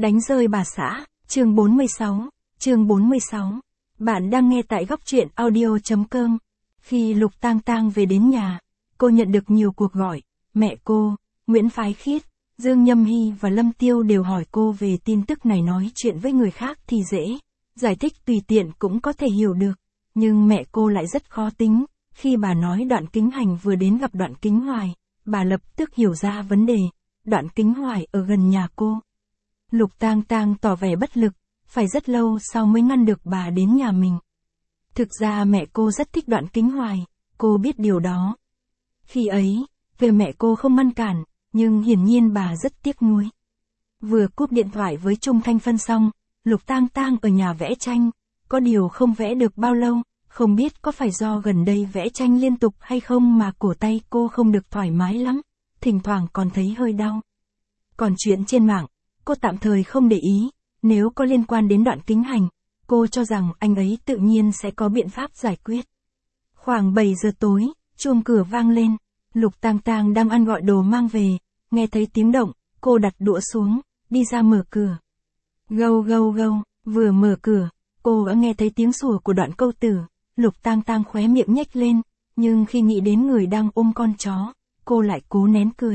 Đánh rơi bà xã, chương 46. Bạn đang nghe tại góc truyện audio.com. Khi Lục Tang Tang về đến nhà, cô nhận được nhiều cuộc gọi. Mẹ cô, Nguyễn Phái Khiết, Dương Nhâm Hy và Lâm Tiêu đều hỏi cô về tin tức này. Nói chuyện với người khác thì dễ, giải thích tùy tiện cũng có thể hiểu được. Nhưng mẹ cô lại rất khó tính. Khi bà nói Đoạn Kính Hành vừa đến gặp Đoạn Kính Hoài, bà lập tức hiểu ra vấn đề. Đoạn Kính Hoài ở gần nhà cô. Lục Tang Tang tỏ vẻ bất lực, phải rất lâu sau mới ngăn được bà đến nhà mình. Thực ra mẹ cô rất thích Đoạn Kính Hoài, cô biết điều đó. Khi ấy, về mẹ cô không ngăn cản, nhưng hiển nhiên bà rất tiếc nuối. Vừa cúp điện thoại với Trung Thanh Phân xong, Lục Tang Tang ở nhà vẽ tranh, có điều không vẽ được bao lâu, không biết có phải do gần đây vẽ tranh liên tục hay không mà cổ tay cô không được thoải mái lắm, thỉnh thoảng còn thấy hơi đau. Còn chuyện trên mạng, cô tạm thời không để ý, nếu có liên quan đến Đoạn Kính Hành, cô cho rằng anh ấy tự nhiên sẽ có biện pháp giải quyết. Khoảng 7 giờ tối, chuông cửa vang lên, Lục Tang Tang đang ăn gọi đồ mang về, nghe thấy tiếng động, cô đặt đũa xuống, đi ra mở cửa. Gâu gâu gâu, vừa mở cửa, cô đã nghe thấy tiếng sủa của Đoạn Câu Tử, Lục Tang Tang khóe miệng nhếch lên, nhưng khi nghĩ đến người đang ôm con chó, cô lại cố nén cười.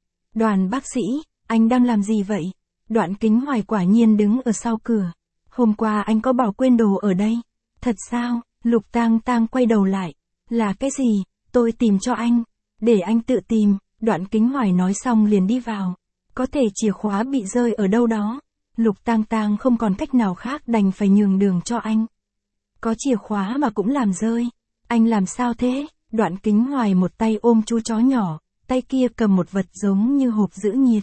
Đoàn bác sĩ, anh đang làm gì vậy? Đoạn Kính Hoài quả nhiên đứng ở sau cửa. Hôm qua anh có bỏ quên đồ ở đây. Thật sao? Lục Tang Tang quay đầu lại. Là cái gì? Tôi tìm cho anh. Để anh tự tìm. Đoạn Kính Hoài nói xong liền đi vào. Có thể chìa khóa bị rơi ở đâu đó. Lục Tang Tang không còn cách nào khác đành phải nhường đường cho anh. Có chìa khóa mà cũng làm rơi. Anh làm sao thế? Đoạn Kính Hoài một tay ôm chú chó nhỏ, tay kia cầm một vật giống như hộp giữ nhiệt.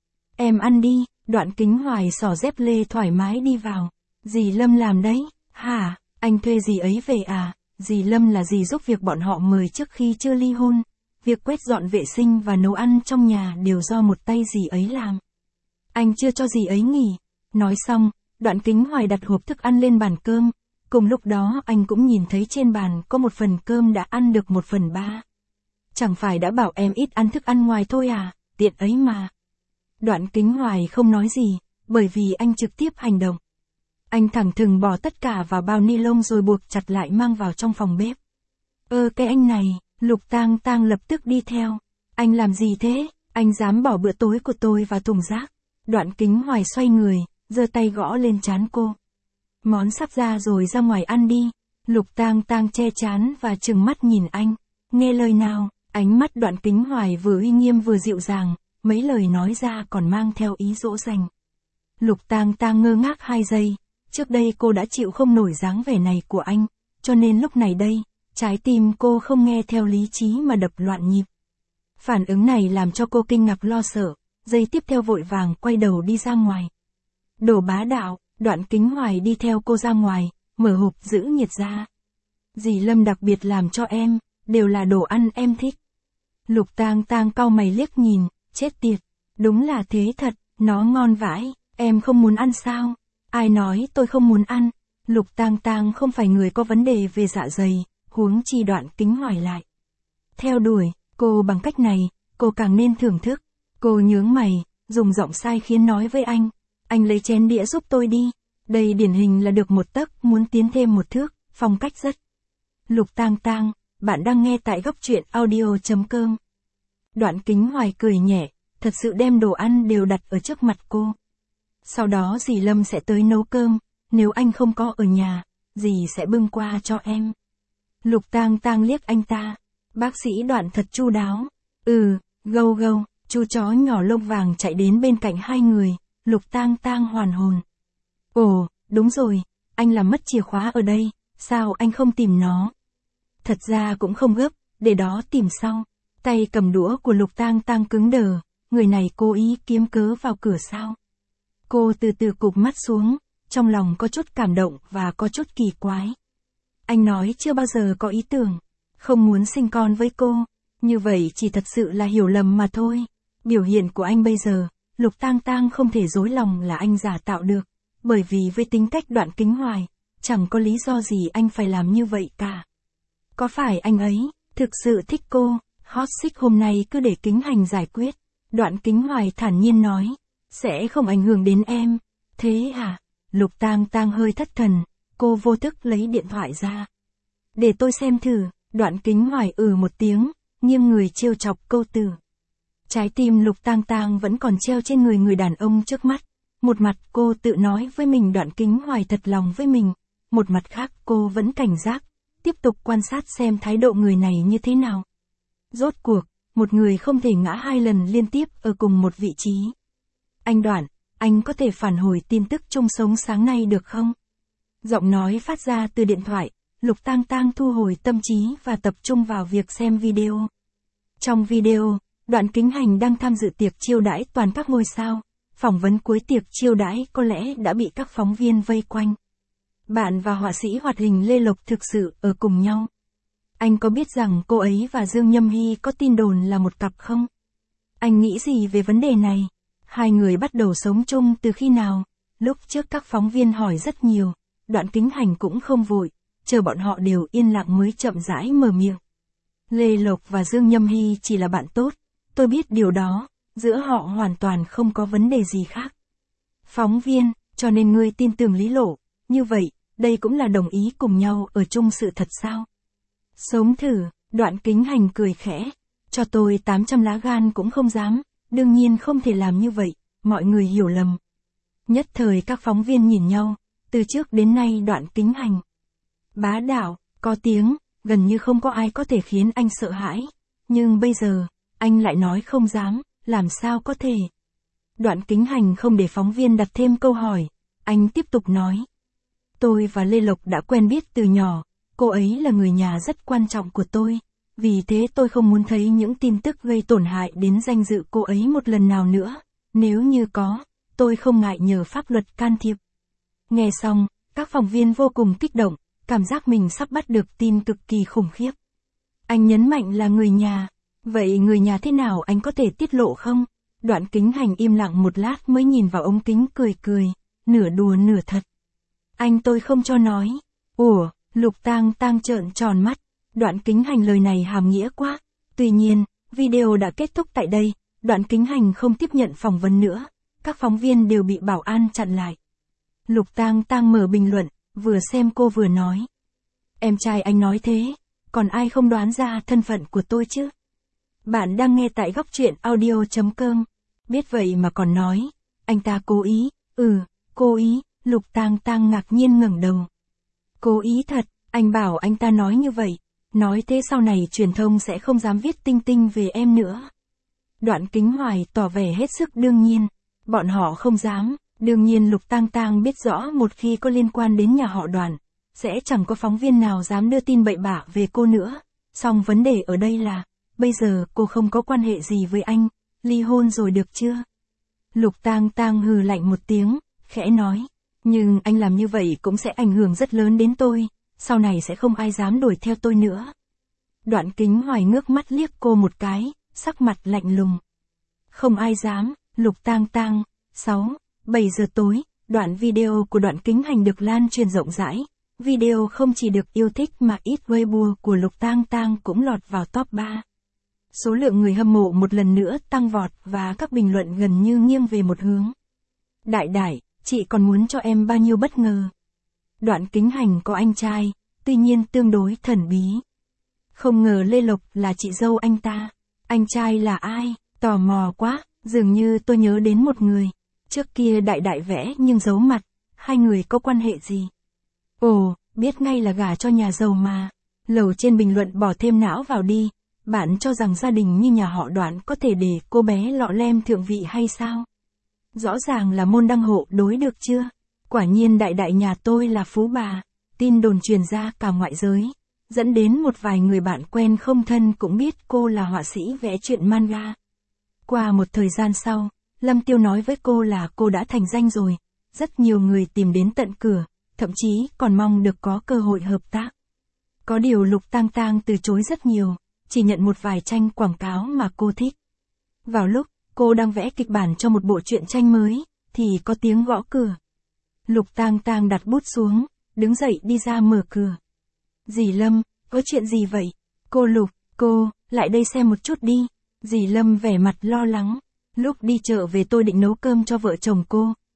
Em ăn đi. Đoạn Kính Hoài xỏ dép lê thoải mái đi vào. Dì Lâm làm đấy. Hả? Anh thuê dì ấy về à? Dì Lâm là dì giúp việc bọn họ mời trước khi chưa ly hôn. Việc quét dọn vệ sinh và nấu ăn trong nhà đều do một tay dì ấy làm. Anh chưa cho dì ấy nghỉ. Nói xong, Đoạn Kính Hoài đặt hộp thức ăn lên bàn cơm. Cùng lúc đó anh cũng nhìn thấy trên bàn có một phần cơm đã ăn được 1/3. Chẳng phải đã bảo em ít ăn thức ăn ngoài thôi à? Tiện ấy mà. Đoạn Kính Hoài không nói gì, bởi vì anh trực tiếp hành động. Anh thẳng thừng bỏ tất cả vào bao ni lông rồi buộc chặt lại mang vào trong phòng bếp. Cái anh này, Lục Tang Tang lập tức đi theo. Anh làm gì thế? Anh dám bỏ bữa tối của tôi vào thùng rác. Đoạn Kính Hoài xoay người, giơ tay gõ lên trán cô. Món sắp ra rồi, ra ngoài ăn đi. Lục Tang Tang che trán và trừng mắt nhìn anh. Nghe lời nào? Ánh mắt Đoạn Kính Hoài vừa uy nghiêm vừa dịu dàng. Mấy lời nói ra còn mang theo ý dỗ dành. Lục Tang Tang ngơ ngác 2 giây, trước đây cô đã chịu không nổi dáng vẻ này của anh, cho nên lúc này đây, trái tim cô không nghe theo lý trí mà đập loạn nhịp. Phản ứng này làm cho cô kinh ngạc lo sợ, giây tiếp theo vội vàng quay đầu đi ra ngoài. Đồ bá đạo, Đoạn Kính Hoài đi theo cô ra ngoài, mở hộp giữ nhiệt ra. Dì Lâm đặc biệt làm cho em, đều là đồ ăn em thích. Lục Tang Tang cau mày liếc nhìn. Chết tiệt, đúng là thế thật, nó ngon vãi, em không muốn ăn sao? Ai nói tôi không muốn ăn? Lục Tang Tang không phải người có vấn đề về dạ dày, huống chi Đoạn Kính Hoài lại. Theo đuổi, cô bằng cách này, cô càng nên thưởng thức. Cô nhướng mày, dùng giọng sai khiến nói với anh lấy chén đĩa giúp tôi đi. Đây điển hình là được 1 tấc muốn tiến thêm 1 thước, phong cách rất. Lục Tang Tang, bạn đang nghe tại góc truyện audio.com. Đoạn Kính Hoài cười nhẹ, thật sự đem đồ ăn đều đặt ở trước mặt cô. Sau đó dì Lâm sẽ tới nấu cơm, nếu anh không có ở nhà, dì sẽ bưng qua cho em. Lục Tang Tang liếc anh ta, bác sĩ Đoạn thật chu đáo. Gâu gâu, chú chó nhỏ lông vàng chạy đến bên cạnh hai người, Lục Tang Tang hoàn hồn. Ồ, đúng rồi, anh làm mất chìa khóa ở đây, sao anh không tìm nó? Thật ra cũng không gấp, để đó tìm sau. Tay cầm đũa của Lục Tang Tang cứng đờ, người này cố ý kiếm cớ vào cửa sao? Cô từ từ cụp mắt xuống, trong lòng có chút cảm động và có chút kỳ quái. Anh nói chưa bao giờ có ý tưởng, không muốn sinh con với cô, như vậy chỉ thật sự là hiểu lầm mà thôi. Biểu hiện của anh bây giờ, Lục Tang Tang không thể dối lòng là anh giả tạo được, bởi vì với tính cách Đoạn Kính Hoài, chẳng có lý do gì anh phải làm như vậy cả. Có phải anh ấy thực sự thích cô? Hot seat hôm nay cứ để Kính Hành giải quyết. Đoạn Kính Hoài thản nhiên nói. Sẽ không ảnh hưởng đến em, Thế à? Lục Tang Tang hơi thất thần, cô vô thức lấy điện thoại ra. Để tôi xem thử, Đoạn Kính Hoài một tiếng, nghiêng người trêu chọc câu từ. Trái tim Lục Tang Tang vẫn còn treo trên người đàn ông trước mắt. Một mặt cô tự nói với mình Đoạn Kính Hoài thật lòng với mình, một mặt khác cô vẫn cảnh giác, tiếp tục quan sát xem thái độ người này như thế nào. Rốt cuộc, một người không thể ngã hai lần liên tiếp ở cùng một vị trí. Anh Đoạn, anh có thể phản hồi tin tức chung sống sáng nay được không? Giọng nói phát ra từ điện thoại, Lục Tang Tang thu hồi tâm trí và tập trung vào việc xem video. Trong video, Đoạn Kính Hành đang tham dự tiệc chiêu đãi toàn các ngôi sao. Phỏng vấn cuối tiệc chiêu đãi có lẽ đã bị các phóng viên vây quanh. Bạn và họa sĩ hoạt hình Lê Lộc thực sự ở cùng nhau. Anh có biết rằng cô ấy và Dương Nhâm Hy có tin đồn là một cặp không? Anh nghĩ gì về vấn đề này? Hai người bắt đầu sống chung từ khi nào? Lúc trước các phóng viên hỏi rất nhiều, Đoạn Kính Hành cũng không vội, chờ bọn họ đều yên lặng mới chậm rãi mở miệng. Lê Lộc và Dương Nhâm Hy chỉ là bạn tốt, tôi biết điều đó, giữa họ hoàn toàn không có vấn đề gì khác. Phóng viên, cho nên ngươi tin tưởng Lý Lộ, như vậy, đây cũng là đồng ý cùng nhau ở chung sự thật sao? Sống thử, Đoạn Kính Hành cười khẽ, cho tôi 800 lá gan cũng không dám, đương nhiên không thể làm như vậy, mọi người hiểu lầm. Nhất thời các phóng viên nhìn nhau, từ trước đến nay Đoạn Kính Hành bá đạo, có tiếng, gần như không có ai có thể khiến anh sợ hãi, nhưng bây giờ, anh lại nói không dám, làm sao có thể? Đoạn Kính Hành không để phóng viên đặt thêm câu hỏi, anh tiếp tục nói. Tôi và Lê Lộc đã quen biết từ nhỏ, cô ấy là người nhà rất quan trọng của tôi, vì thế tôi không muốn thấy những tin tức gây tổn hại đến danh dự cô ấy một lần nào nữa, nếu như có, tôi không ngại nhờ pháp luật can thiệp. Nghe xong, các phóng viên vô cùng kích động, cảm giác mình sắp bắt được tin cực kỳ khủng khiếp. Anh nhấn mạnh là người nhà, vậy người nhà thế nào anh có thể tiết lộ không? Đoạn Kính Hành im lặng một lát mới nhìn vào ống kính cười cười, nửa đùa nửa thật. Anh tôi không cho nói. Ủa, Lục Tang Tang trợn tròn mắt, Đoạn Kính Hành lời này hàm nghĩa quá. Tuy nhiên, video đã kết thúc tại đây, Đoạn Kính Hành không tiếp nhận phỏng vấn nữa, các phóng viên đều bị bảo an chặn lại. Lục Tang Tang mở bình luận, vừa xem cô vừa nói. Em trai anh nói thế, còn ai không đoán ra thân phận của tôi chứ? Bạn đang nghe tại góc truyện audio.com. Biết vậy mà còn nói, anh ta cố ý, cố ý, Lục Tang Tang ngạc nhiên ngẩng đầu. Cố ý thật, anh bảo anh ta nói như vậy, nói thế sau này truyền thông sẽ không dám viết tinh tinh về em nữa. Đoạn Kính Hoài tỏ vẻ hết sức đương nhiên, bọn họ không dám, đương nhiên Lục Tang Tang biết rõ một khi có liên quan đến nhà họ Đoạn, sẽ chẳng có phóng viên nào dám đưa tin bậy bạ về cô nữa, song vấn đề ở đây là, bây giờ cô không có quan hệ gì với anh, ly hôn rồi được chưa? Lục Tang Tang hừ lạnh một tiếng, khẽ nói, nhưng anh làm như vậy cũng sẽ ảnh hưởng rất lớn đến tôi, sau này sẽ không ai dám đuổi theo tôi nữa. Đoạn Kính Hoài ngước mắt liếc cô một cái, sắc mặt lạnh lùng. Không ai dám, Lục Tang Tang. 7 giờ tối, đoạn video của Đoạn Kính Hành được lan truyền rộng rãi. Video không chỉ được yêu thích mà ít Weibo của Lục Tang Tang cũng lọt vào top 3. Số lượng người hâm mộ một lần nữa tăng vọt và các bình luận gần như nghiêng về một hướng. Đại đại, chị còn muốn cho em bao nhiêu bất ngờ? Đoạn Kính Hành có anh trai, tuy nhiên tương đối thần bí. Không ngờ Lê Lộc là chị dâu anh ta. Anh trai là ai? Tò mò quá, dường như tôi nhớ đến một người. Trước kia đại đại vẽ nhưng giấu mặt, hai người có quan hệ gì? Ồ, biết ngay là gả cho nhà giàu mà. Lầu trên bình luận bỏ thêm não vào đi. Bạn cho rằng gia đình như nhà họ Đoạn có thể để cô bé lọ lem thượng vị hay sao? Rõ ràng là môn đăng hộ đối được chưa? Quả nhiên đại đại nhà tôi là phú bà. Tin đồn truyền ra cả ngoại giới, dẫn đến một vài người bạn quen không thân cũng biết cô là họa sĩ vẽ truyện manga. Qua một thời gian sau, Lâm Tiêu nói với cô là cô đã thành danh rồi. Rất nhiều người tìm đến tận cửa, thậm chí còn mong được có cơ hội hợp tác. Có điều Lục Tang Tang từ chối rất nhiều, chỉ nhận một vài tranh quảng cáo mà cô thích. Vào lúc cô đang vẽ kịch bản cho một bộ truyện tranh mới, thì có tiếng gõ cửa. Lục Tang Tang đặt bút xuống, đứng dậy đi ra mở cửa. Dì Lâm, có chuyện gì vậy? Cô Lục, cô, lại đây xem một chút đi. Dì Lâm vẻ mặt lo lắng. Lúc đi chợ về tôi định nấu cơm cho vợ chồng cô,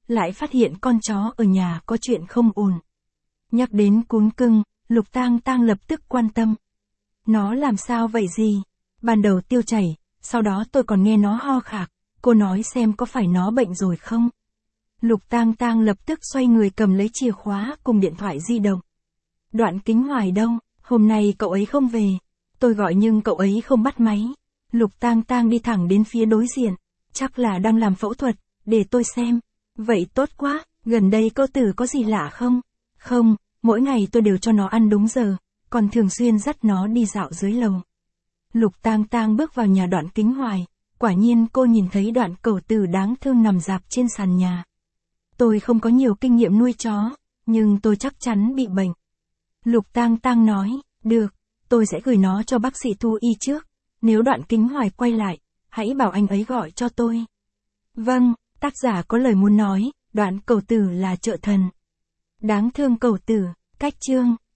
lại phát hiện con chó ở nhà có chuyện không ổn. Nhắc đến cún cưng, Lục Tang Tang lập tức quan tâm. Nó làm sao vậy gì? Ban đầu tiêu chảy, sau đó tôi còn nghe nó ho khạc, cô nói xem có phải nó bệnh rồi không? Lục Tang Tang lập tức xoay người cầm lấy chìa khóa cùng điện thoại di động. Đoạn Kính Hoài đâu, hôm nay cậu ấy không về. Tôi gọi nhưng cậu ấy không bắt máy. Lục Tang Tang đi thẳng đến phía đối diện, chắc là đang làm phẫu thuật, để tôi xem. Vậy tốt quá, gần đây cô Tử có gì lạ không? Không, mỗi ngày tôi đều cho nó ăn đúng giờ, còn thường xuyên dắt nó đi dạo dưới lầu. Lục Tang Tang bước vào nhà Đoạn Kính Hoài, quả nhiên cô nhìn thấy Đoạn Cẩu Tử đáng thương nằm rạp trên sàn nhà. Tôi không có nhiều kinh nghiệm nuôi chó, nhưng tôi chắc chắn bị bệnh. Lục Tang Tang nói, được, tôi sẽ gửi nó cho bác sĩ thú y trước. Nếu Đoạn Kính Hoài quay lại, hãy bảo anh ấy gọi cho tôi. Vâng, tác giả có lời muốn nói, Đoạn Cẩu Tử là trợ thần. Đáng thương Cẩu Tử, cách chương.